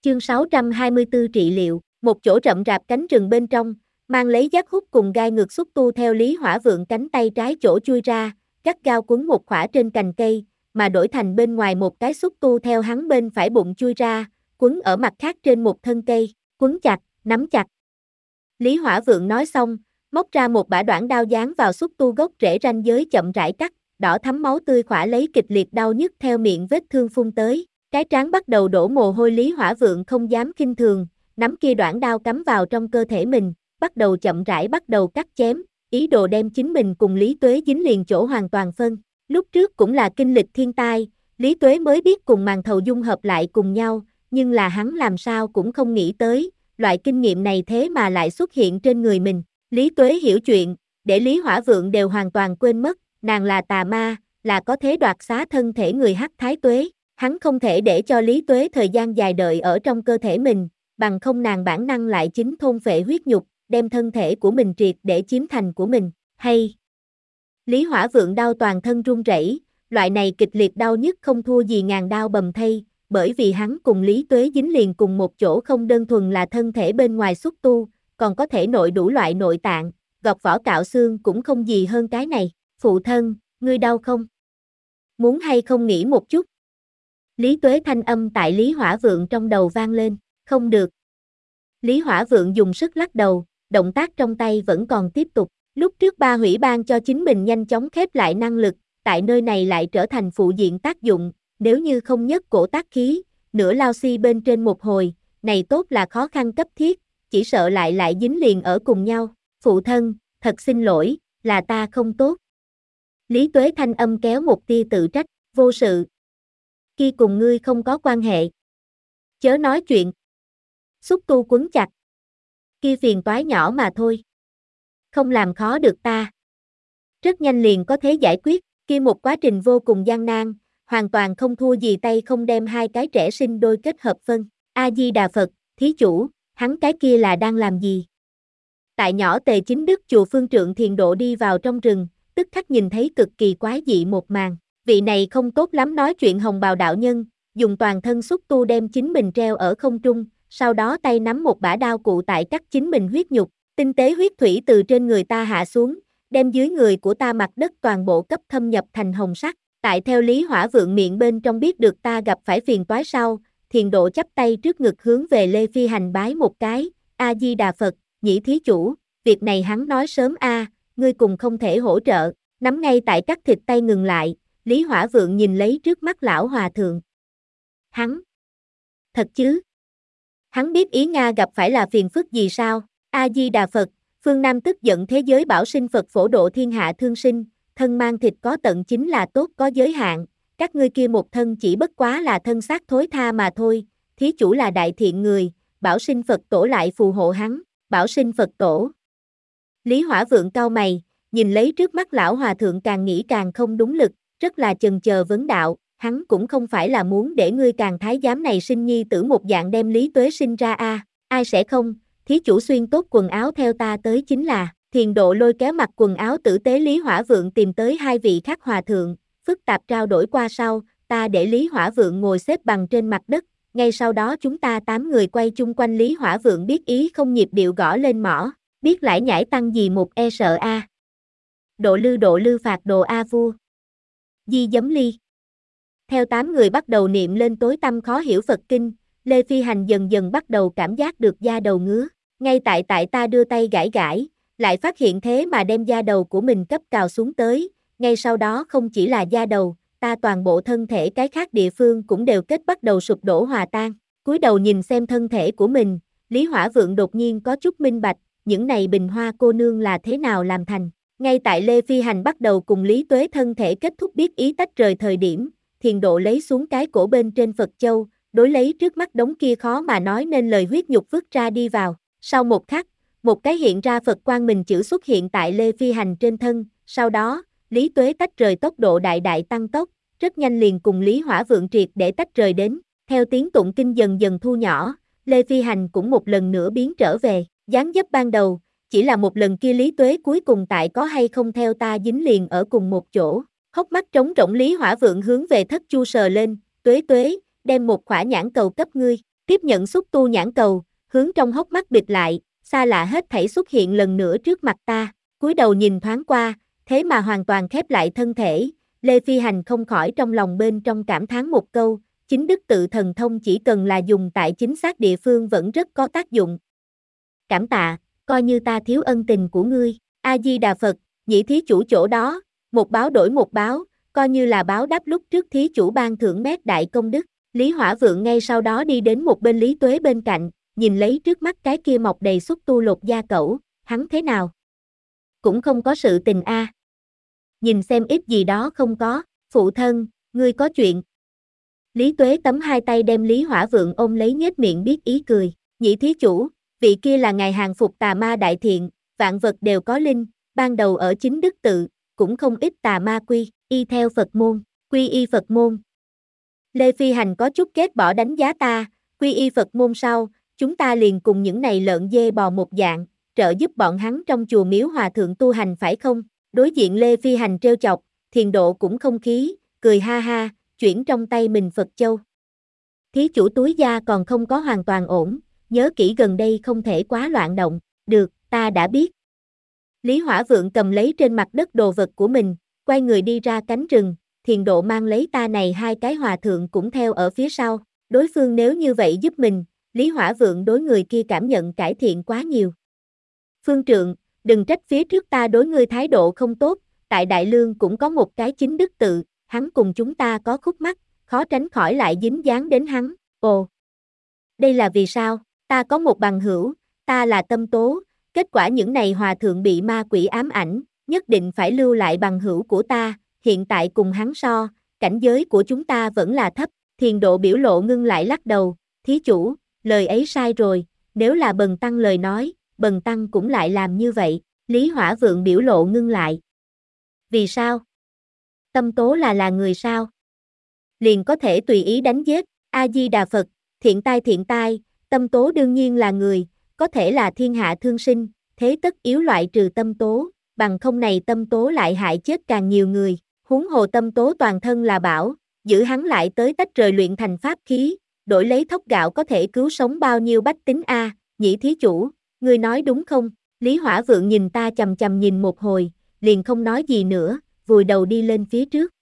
Chương 624 trị liệu, một chỗ rậm rạp cánh rừng bên trong, mang lấy giác hút cùng gai ngược xúc tu theo Lý Hỏa Vượng cánh tay trái chỗ chui ra, gắt gao quấn một khỏa trên cành cây, mà đổi thành bên ngoài một cái xúc tu theo hắn bên phải bụng chui ra, quấn ở mặt khác trên một thân cây, quấn chặt, nắm chặt. Lý Hỏa Vượng nói xong, móc ra một bả đoạn đao dán vào xúc tu gốc rễ ranh giới chậm rãi cắt, đỏ thắm máu tươi khỏa lấy kịch liệt đau nhức theo miệng vết thương phun tới. Cái trán bắt đầu đổ mồ hôi, Lý Hỏa Vượng không dám khinh thường, nắm kia đoạn đao cắm vào trong cơ thể mình, bắt đầu chậm rãi bắt đầu cắt chém, ý đồ đem chính mình cùng Lý Tuế dính liền chỗ hoàn toàn phân. Lúc trước cũng là kinh lịch thiên tai, Lý Tuế mới biết cùng màn thầu dung hợp lại cùng nhau, nhưng là hắn làm sao cũng không nghĩ tới, loại kinh nghiệm này thế mà lại xuất hiện trên người mình. Lý Tuế hiểu chuyện, để Lý Hỏa Vượng đều hoàn toàn quên mất, nàng là tà ma, là có thế đoạt xá thân thể người Hắc Thái Tuế. Hắn không thể để cho Lý Tuế thời gian dài đợi ở trong cơ thể mình, bằng không nàng bản năng lại chính thôn phệ huyết nhục, đem thân thể của mình triệt để chiếm thành của mình. Hay! Lý Hỏa Vượng đau toàn thân run rẩy, loại này kịch liệt đau nhức không thua gì ngàn đao bầm thây, bởi vì hắn cùng Lý Tuế dính liền cùng một chỗ, không đơn thuần là thân thể bên ngoài xúc tu, còn có thể nội đủ loại nội tạng, gọt vỏ cạo xương cũng không gì hơn cái này. Phụ thân, ngươi đau không? Muốn hay không nghỉ một chút? Lý Tuế thanh âm tại Lý Hỏa Vượng trong đầu vang lên, không được. Lý Hỏa Vượng dùng sức lắc đầu, động tác trong tay vẫn còn tiếp tục. Lúc trước ba hủy ban cho chính mình nhanh chóng khép lại năng lực, tại nơi này lại trở thành phụ diện tác dụng, nếu như không nhất cổ tác khí, nửa lao si bên trên một hồi, này tốt là khó khăn cấp thiết, chỉ sợ lại dính liền ở cùng nhau. Phụ thân, thật xin lỗi, là ta không tốt. Lý Tuế thanh âm kéo một tia tự trách, vô sự. Kia cùng ngươi không có quan hệ. Chớ nói chuyện. Xúc tu quấn chặt. Kia phiền toái nhỏ mà thôi. Không làm khó được ta. Rất nhanh liền có thể giải quyết, kia một quá trình vô cùng gian nan, hoàn toàn không thua gì tay không đem hai cái trẻ sinh đôi kết hợp phân. A-di-đà Phật, thí chủ, hắn cái kia là đang làm gì? Tại nhỏ Tề Chính Đức chùa Phương Trượng Thiền Độ đi vào trong rừng, tức khắc nhìn thấy cực kỳ quái dị một màn. Vị này không tốt lắm nói chuyện hồng bào đạo nhân, dùng toàn thân xúc tu đem chính mình treo ở không trung, sau đó tay nắm một bả đao cụ tại cắt chính mình huyết nhục, tinh tế huyết thủy từ trên người ta hạ xuống, đem dưới người của ta mặt đất toàn bộ cấp thâm nhập thành hồng sắc. Tại theo Lý Hỏa Vượng miệng bên trong biết được ta gặp phải phiền toái sau, Thiền Độ chắp tay trước ngực hướng về Lê Phi Hành bái một cái, A-di-đà Phật, nhĩ thí chủ, việc này hắn nói sớm ngươi cùng không thể hỗ trợ, nắm ngay tại cắt thịt tay ngừng lại. Lý Hỏa Vượng nhìn lấy trước mắt lão hòa thượng. Hắn! Thật chứ? Hắn biết ý Nga gặp phải là phiền phức gì sao? A-di-đà Phật, phương Nam tức giận thế giới bảo sinh Phật phổ độ thiên hạ thương sinh, thân mang thịt có tận chính là tốt có giới hạn, các ngươi kia một thân chỉ bất quá là thân xác thối tha mà thôi, thí chủ là đại thiện người, bảo sinh Phật tổ lại phù hộ hắn, bảo sinh Phật tổ. Lý Hỏa Vượng cau mày, nhìn lấy trước mắt lão hòa thượng càng nghĩ càng không đúng lực, rất là chần chờ vấn đạo, hắn cũng không phải là muốn để ngươi càng thái giám này sinh nhi tử một dạng đem Lý Tuế sinh ra ai sẽ không, thí chủ xuyên tốt quần áo theo ta tới chính là. Thiền Độ lôi kéo mặc quần áo tử tế Lý Hỏa Vượng tìm tới hai vị khác hòa thượng, phức tạp trao đổi qua sau, ta để Lý Hỏa Vượng ngồi xếp bằng trên mặt đất, ngay sau đó chúng ta 8 người quay chung quanh Lý Hỏa Vượng biết ý không nhịp điệu gõ lên mõ, biết lải nhải tăng gì một sợ Độ lư phạt đồ A vua. Di giấm ly. Theo 8 người bắt đầu niệm lên tối tăm khó hiểu Phật kinh, Lê Phi Hành dần dần bắt đầu cảm giác được da đầu ngứa, ngay tại ta đưa tay gãi gãi, lại phát hiện thế mà đem da đầu của mình cấp cào xuống tới, ngay sau đó không chỉ là da đầu, ta toàn bộ thân thể cái khác địa phương cũng đều kết bắt đầu sụp đổ hòa tan. Cúi đầu nhìn xem thân thể của mình, Lý Hỏa Vượng đột nhiên có chút minh bạch, những này bình hoa cô nương là thế nào làm thành. Ngay tại Lê Phi Hành bắt đầu cùng Lý Tuế thân thể kết thúc biết ý tách rời thời điểm, Thiền Độ lấy xuống cái cổ bên trên Phật Châu, đối lấy trước mắt đống kia khó mà nói nên lời huyết nhục vứt ra đi vào. Sau một khắc, một cái hiện ra Phật quang mình chữ xuất hiện tại Lê Phi Hành trên thân, sau đó, Lý Tuế tách rời tốc độ đại tăng tốc, rất nhanh liền cùng Lý Hỏa Vượng triệt để tách rời đến, theo tiếng tụng kinh dần dần thu nhỏ, Lê Phi Hành cũng một lần nữa biến trở về, dáng dấp ban đầu, chỉ là một lần kia Lý Tuế cuối cùng tại có hay không theo ta dính liền ở cùng một chỗ, hốc mắt trống rỗng Lý Hỏa Vượng hướng về Thất Chu sờ lên, Tuế, đem một khỏa nhãn cầu cấp ngươi, Tiếp nhận xúc tu nhãn cầu, hướng trong hốc mắt bịt lại, xa lạ hết thảy xuất hiện lần nữa trước mặt ta, cúi đầu nhìn thoáng qua, thế mà hoàn toàn khép lại thân thể, Lê Phi Hành không khỏi trong lòng bên trong cảm thán một câu, chính đức tự thần thông chỉ cần là dùng tại chính xác địa phương vẫn rất có tác dụng. Cảm tạ, coi như ta thiếu ân tình của ngươi, A-di-đà Phật, nhị thí chủ chỗ đó, một báo đổi một báo, coi như là báo đáp lúc trước thí chủ ban thưởng mét đại công đức. Lý Hỏa Vượng ngay sau đó đi đến một bên Lý Tuế bên cạnh, nhìn lấy trước mắt cái kia mọc đầy xúc tu lột da cẩu, hắn thế nào? Cũng không có sự tình a. Nhìn xem ít gì đó không có, phụ thân, ngươi có chuyện. Lý Tuế tấm hai tay đem Lý Hỏa Vượng ôm lấy nhếch miệng biết ý cười, nhị thí chủ, vị kia là ngài hàng phục tà ma đại thiện, vạn vật đều có linh, ban đầu ở chính đức tự, cũng không ít tà ma quy y theo Phật môn, quy y Phật môn. Lê Phi Hành có chút ghét bỏ đánh giá ta, quy y Phật môn sau, chúng ta liền cùng những này lợn dê bò một dạng, trợ giúp bọn hắn trong chùa miếu hòa thượng tu hành phải không? Đối diện Lê Phi Hành trêu chọc, Thiền Độ cũng không khí, cười ha ha, chuyển trong tay mình Phật châu. Thí chủ túi da còn không có hoàn toàn ổn, nhớ kỹ gần đây không thể quá loạn động, được, ta đã biết. Lý Hỏa Vượng cầm lấy trên mặt đất đồ vật của mình, quay người đi ra cánh rừng, Thiền Độ mang lấy ta này hai cái hòa thượng cũng theo ở phía sau, đối phương nếu như vậy giúp mình, Lý Hỏa Vượng đối người kia cảm nhận cải thiện quá nhiều. Phương Trượng, đừng trách phía trước ta đối ngươi thái độ không tốt, tại Đại Lương cũng có một cái chính đức tự, hắn cùng chúng ta có khúc mắc, khó tránh khỏi lại dính dáng đến hắn, ồ. Đây là vì sao, ta có một bằng hữu, ta là Tâm Tố, kết quả những này hòa thượng bị ma quỷ ám ảnh, nhất định phải lưu lại bằng hữu của ta, hiện tại cùng hắn so, cảnh giới của chúng ta vẫn là thấp, Thiền Độ biểu lộ ngưng lại lắc đầu, thí chủ, lời ấy sai rồi, nếu là Bần Tăng lời nói, Bần Tăng cũng lại làm như vậy, Lý Hỏa Vượng biểu lộ ngưng lại. Vì sao? Tâm Tố là người sao? Liền có thể tùy ý đánh giết, A-di-đà Phật, thiện tai, Tâm Tố đương nhiên là người, có thể là thiên hạ thương sinh, thế tất yếu loại trừ Tâm Tố, bằng không này Tâm Tố lại hại chết càng nhiều người, huống hồ Tâm Tố toàn thân là bảo, giữ hắn lại tới tách rời luyện thành pháp khí, đổi lấy thóc gạo có thể cứu sống bao nhiêu bách tính a, nhị thí chủ, ngươi nói đúng không? Lý Hỏa Vượng nhìn ta chằm chằm nhìn một hồi, liền không nói gì nữa, vùi đầu đi lên phía trước.